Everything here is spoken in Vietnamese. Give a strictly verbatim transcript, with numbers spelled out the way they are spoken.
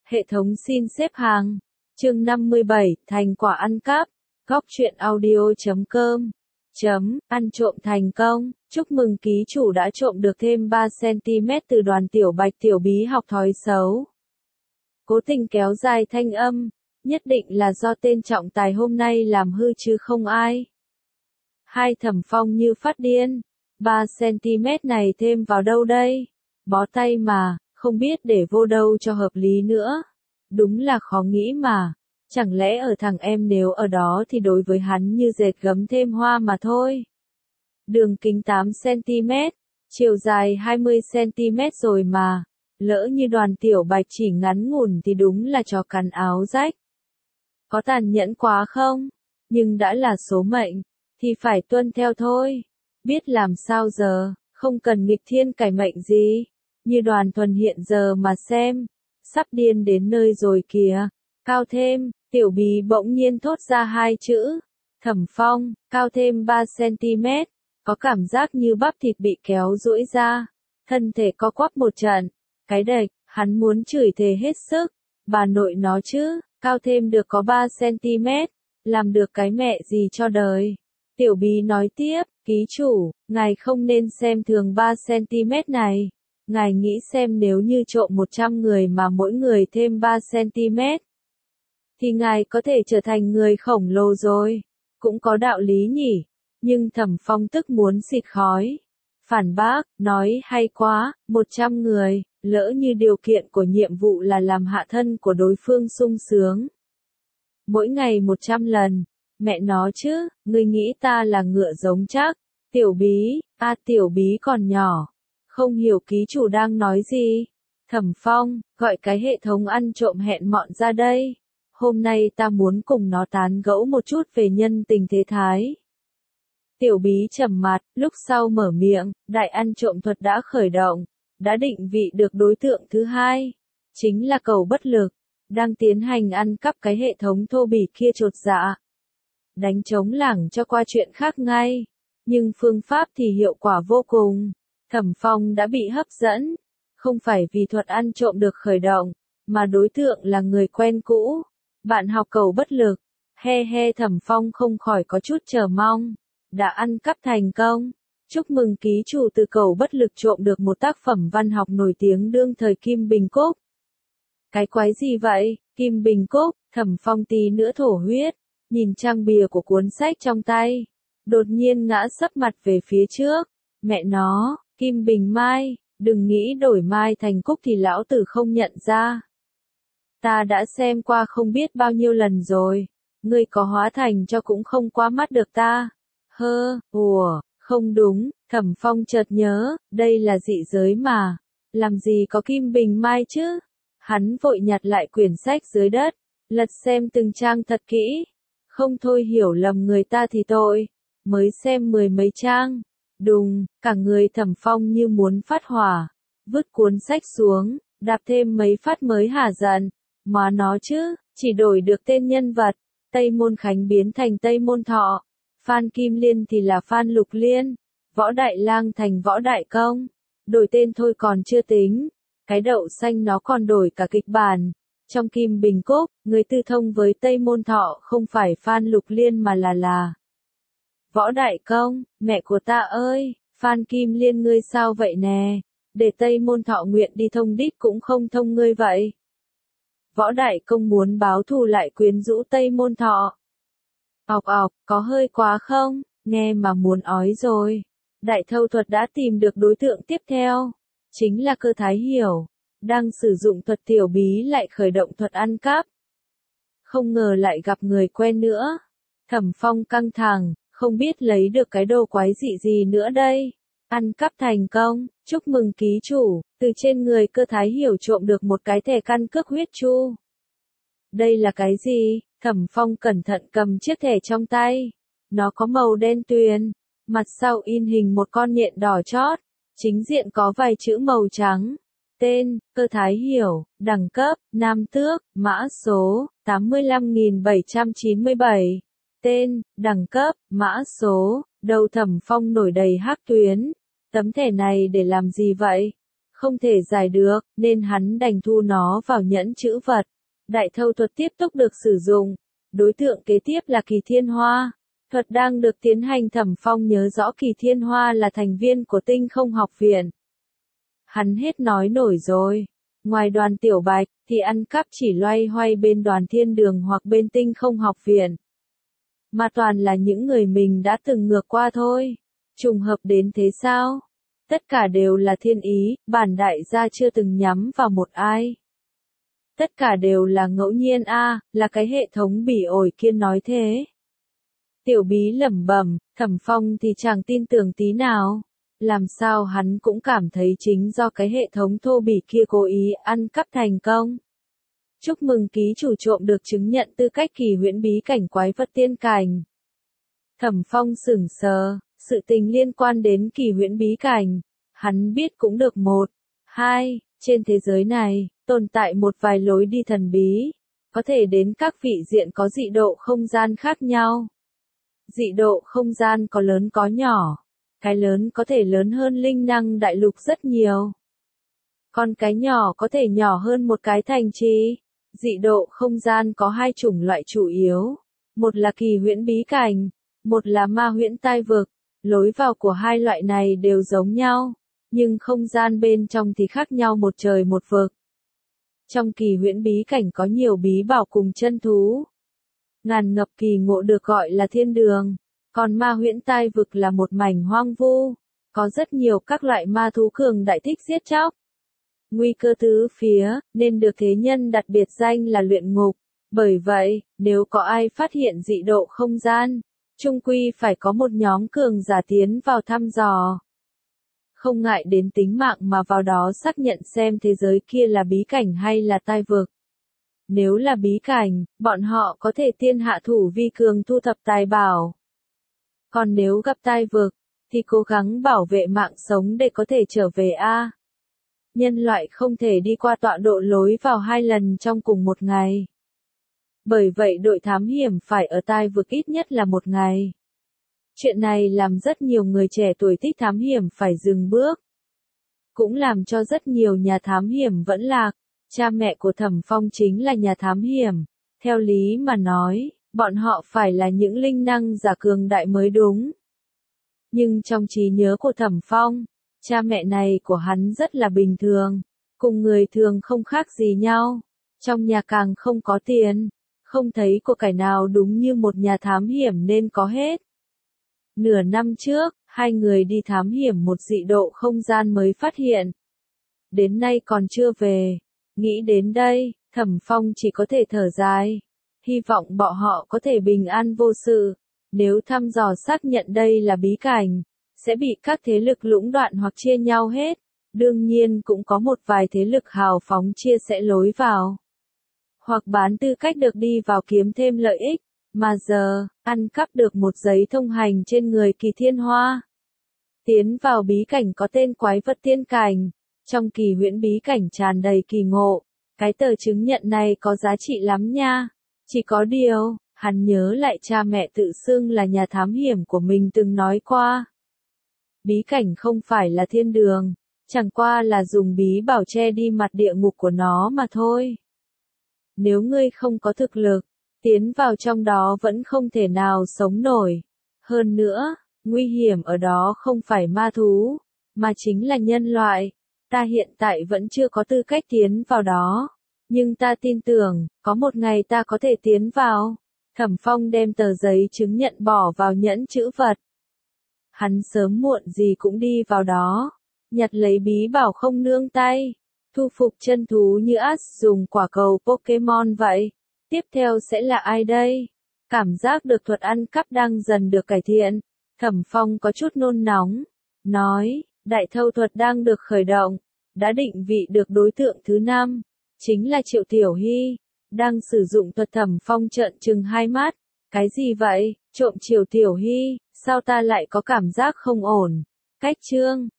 Hệ thống xin xếp hàng. Chương năm mươi bảy, thành quả ăn cắp. Góc truyện audio chấm com. Chấm, ăn trộm thành công. Chúc mừng ký chủ đã trộm được thêm ba xăng-ti-mét từ Đoàn Tiểu Bạch. Tiểu Bí học thói xấu. Cố tình kéo dài thanh âm. Nhất định là do tên trọng tài hôm nay làm hư chứ không ai. Hai Thẩm Phong như phát điên. ba xăng-ti-mét này thêm vào đâu đây? Bó tay mà, không biết để vô đâu cho hợp lý nữa. Đúng là khó nghĩ mà. Chẳng lẽ ở thằng em nếu ở đó thì đối với hắn như dệt gấm thêm hoa mà thôi. Đường kính tám xăng-ti-mét, chiều dài hai mươi xăng-ti-mét rồi mà. Lỡ như Đoàn Tiểu Bạch chỉ ngắn ngủn thì đúng là chó cắn áo rách. Có tàn nhẫn quá không? Nhưng đã là số mệnh, thì phải tuân theo thôi. Biết làm sao giờ, không cần nghịch thiên cải mệnh gì. Như Đoàn Thuần hiện giờ mà xem, sắp điên đến nơi rồi kìa. Cao thêm, Tiểu Bí bỗng nhiên thốt ra hai chữ. Thẩm Phong, cao thêm ba xăng-ti-mét, có cảm giác như bắp thịt bị kéo duỗi ra. Thân thể co quắp một trận. Cái đệch, hắn muốn chửi thề hết sức. Bà nội nó chứ, cao thêm được có ba xăng-ti-mét, làm được cái mẹ gì cho đời. Tiểu Bí nói tiếp, ký chủ, ngài không nên xem thường ba xăng-ti-mét này. Ngài nghĩ xem nếu như trộm một trăm người mà mỗi người thêm ba xăng-ti-mét, thì ngài có thể trở thành người khổng lồ rồi. Cũng có đạo lý nhỉ. Nhưng Thẩm Phong tức muốn xịt khói. Phản bác, nói hay quá, một trăm người, lỡ như điều kiện của nhiệm vụ là làm hạ thân của đối phương sung sướng. Mỗi ngày một trăm lần, mẹ nó chứ, ngươi nghĩ ta là ngựa giống chắc. Tiểu Bí, a Tiểu Bí còn nhỏ. Không hiểu ký chủ đang nói gì. Thẩm Phong, gọi cái hệ thống ăn trộm hẹn mọn ra đây. Hôm nay ta muốn cùng nó tán gẫu một chút về nhân tình thế thái. Tiểu Bí trầm mặt, lúc sau mở miệng, đại ăn trộm thuật đã khởi động, đã định vị được đối tượng thứ hai, chính là Cầu Bất Lực, đang tiến hành ăn cắp cái hệ thống thô bỉ kia chột dạ. Đánh trống lảng cho qua chuyện khác ngay, nhưng phương pháp thì hiệu quả vô cùng. Thẩm Phong đã bị hấp dẫn, không phải vì thuật ăn trộm được khởi động, mà đối tượng là người quen cũ, bạn học Cầu Bất Lực. He he Thẩm Phong không khỏi có chút chờ mong. Đã ăn cắp thành công. Chúc mừng ký chủ từ Cầu Bất Lực trộm được một tác phẩm văn học nổi tiếng đương thời Kim Bình Cúc. Cái quái gì vậy? Kim Bình Cúc, Thẩm Phong tí nữa thổ huyết, nhìn trang bìa của cuốn sách trong tay, đột nhiên ngã sấp mặt về phía trước. Mẹ nó, Kim Bình Mai, đừng nghĩ đổi Mai thành Cúc thì lão tử không nhận ra. Ta đã xem qua không biết bao nhiêu lần rồi, ngươi có hóa thành cho cũng không qua mắt được ta. Hơ, ủa, không đúng, Thẩm Phong chợt nhớ, đây là dị giới mà, làm gì có Kim Bình Mai chứ? Hắn vội nhặt lại quyển sách dưới đất, lật xem từng trang thật kỹ, không thôi hiểu lầm người ta thì tội, mới xem mười mấy trang, đùng, cả người Thẩm Phong như muốn phát hỏa, vứt cuốn sách xuống, đạp thêm mấy phát mới hả giận, mà nó chứ, chỉ đổi được tên nhân vật, Tây Môn Khánh biến thành Tây Môn Thọ. Phan Kim Liên thì là Phan Lục Liên, Võ Đại Lang thành Võ Đại Công, đổi tên thôi còn chưa tính, cái đậu xanh nó còn đổi cả kịch bản. Trong Kim Bình Cúc, người tư thông với Tây Môn Thọ không phải Phan Lục Liên mà là là Võ Đại Công. Mẹ của ta ơi, Phan Kim Liên ngươi sao vậy nè, để Tây Môn Thọ nguyện đi thông đích cũng không thông ngươi vậy. Võ Đại Công muốn báo thù lại quyến rũ Tây Môn Thọ. Ọc ọc, có hơi quá không? Nghe mà muốn ói rồi. Đại thâu thuật đã tìm được đối tượng tiếp theo. Chính là Cơ Thái Hiểu. Đang sử dụng thuật Tiểu Bí lại khởi động thuật ăn cắp. Không ngờ lại gặp người quen nữa. Thẩm Phong căng thẳng, không biết lấy được cái đồ quái dị gì nữa đây. Ăn cắp thành công, chúc mừng ký chủ, từ trên người Cơ Thái Hiểu trộm được một cái thẻ căn cước huyết chu. Đây là cái gì? Thẩm Phong cẩn thận cầm chiếc thẻ trong tay. Nó có màu đen tuyền, mặt sau in hình một con nhện đỏ chót, chính diện có vài chữ màu trắng. Tên, Cơ Thái Hiểu, đẳng cấp, Nam Tước, mã số, tám mươi lăm nghìn bảy trăm chín mươi bảy. Tên, đẳng cấp, mã số, đầu Thẩm Phong nổi đầy hắc tuyến. Tấm thẻ này để làm gì vậy? không thể giải được, nên hắn đành thu nó vào nhẫn trữ vật. Đại thâu thuật tiếp tục được sử dụng. Đối tượng kế tiếp là Kỳ Thiên Hoa. Thuật đang được tiến hành. Thẩm Phong nhớ rõ Kỳ Thiên Hoa là thành viên của Tinh Không Học Viện. Hắn hết nói nổi rồi. Ngoài Đoàn Tiểu Bạch, thì ăn cắp chỉ loay hoay bên Đoàn Thiên Đường hoặc bên Tinh Không Học Viện. Mà toàn là những người mình đã từng ngược qua thôi. Trùng hợp đến thế sao? Tất cả đều là thiên ý, bản đại gia chưa từng nhắm vào một ai. Tất cả đều là ngẫu nhiên a, à, là cái hệ thống bỉ ổi kia nói thế. Tiểu Bí lẩm bẩm, Thẩm Phong thì chẳng tin tưởng tí nào. Làm sao hắn cũng cảm thấy chính do cái hệ thống thô bỉ kia cố ý ăn cắp thành công. Chúc mừng ký chủ trộm được chứng nhận tư cách kỳ huyễn bí cảnh quái vật tiên cảnh. Thẩm Phong sửng sờ, sự tình liên quan đến kỳ huyễn bí cảnh. Hắn biết cũng được một, hai, trên thế giới này, tồn tại một vài lối đi thần bí, có thể đến các vị diện có dị độ không gian khác nhau. Dị độ không gian có lớn có nhỏ, cái lớn có thể lớn hơn linh năng đại lục rất nhiều. Còn cái nhỏ có thể nhỏ hơn một cái thành trì. Dị độ không gian có hai chủng loại chủ yếu, một là kỳ huyễn bí cảnh, một là ma huyễn tai vực. Lối vào của hai loại này đều giống nhau, nhưng không gian bên trong thì khác nhau một trời một vực. Trong kỳ huyễn bí cảnh có nhiều bí bảo cùng chân thú. Ngàn ngập kỳ ngộ được gọi là thiên đường, còn ma huyễn tai vực là một mảnh hoang vu, có rất nhiều các loại ma thú cường đại thích giết chóc. Nguy cơ tứ phía, nên được thế nhân đặt biệt danh là luyện ngục. Bởi vậy, nếu có ai phát hiện dị độ không gian, chung quy phải có một nhóm cường giả tiến vào thăm dò. Không ngại đến tính mạng mà vào đó xác nhận xem thế giới kia là bí cảnh hay là tai vực. Nếu là bí cảnh, bọn họ có thể tiên hạ thủ vi cường thu thập tài bảo. Còn nếu gặp tai vực, thì cố gắng bảo vệ mạng sống để có thể trở về a. Nhân loại không thể đi qua tọa độ lối vào hai lần trong cùng một ngày. Bởi vậy đội thám hiểm phải ở tai vực ít nhất là một ngày. Chuyện này làm rất nhiều người trẻ tuổi thích thám hiểm phải dừng bước. Cũng làm cho rất nhiều nhà thám hiểm vẫn lạc. Cha mẹ của Thẩm Phong chính là nhà thám hiểm. Theo lý mà nói, bọn họ phải là những linh năng giả cường đại mới đúng. Nhưng trong trí nhớ của Thẩm Phong, cha mẹ này của hắn rất là bình thường, cùng người thường không khác gì nhau. Trong nhà càng không có tiền, không thấy của cải nào đúng như một nhà thám hiểm nên có hết. Nửa năm trước, hai người đi thám hiểm một dị độ không gian mới phát hiện. Đến nay còn chưa về. Nghĩ đến đây, Thẩm Phong chỉ có thể thở dài. Hy vọng bọn họ có thể bình an vô sự. Nếu thăm dò xác nhận đây là bí cảnh, sẽ bị các thế lực lũng đoạn hoặc chia nhau hết. Đương nhiên cũng có một vài thế lực hào phóng chia sẻ lối vào. Hoặc bán tư cách được đi vào kiếm thêm lợi ích. Mà giờ, ăn cắp được một giấy thông hành trên người Kỳ Thiên Hoa. Tiến vào bí cảnh có tên quái vật tiên cảnh. Trong kỳ huyễn bí cảnh tràn đầy kỳ ngộ. Cái tờ chứng nhận này có giá trị lắm nha. Chỉ có điều, hắn nhớ lại cha mẹ tự xưng là nhà thám hiểm của mình từng nói qua. Bí cảnh không phải là thiên đường, chẳng qua là dùng bí bảo che đi mặt địa ngục của nó mà thôi. Nếu ngươi không có thực lực, tiến vào trong đó vẫn không thể nào sống nổi. Hơn nữa, nguy hiểm ở đó không phải ma thú, mà chính là nhân loại. Ta hiện tại vẫn chưa có tư cách tiến vào đó, nhưng ta tin tưởng, có một ngày ta có thể tiến vào. Thẩm Phong đem tờ giấy chứng nhận bỏ vào nhẫn trữ vật. Hắn sớm muộn gì cũng đi vào đó, nhặt lấy bí bảo không nương tay, thu phục chân thú như Ash dùng quả cầu Pokemon vậy. Tiếp theo sẽ là ai đây? Cảm giác được thuật ăn cắp đang dần được cải thiện. Thẩm Phong có chút nôn nóng, nói, đại thâu thuật đang được khởi động, đã định vị được đối tượng thứ năm, chính là Triệu Tiểu Hy, đang sử dụng thuật. Thẩm Phong trợn trừng hai mắt, cái gì vậy, trộm Triệu Tiểu Hy, sao ta lại có cảm giác không ổn? Cách chương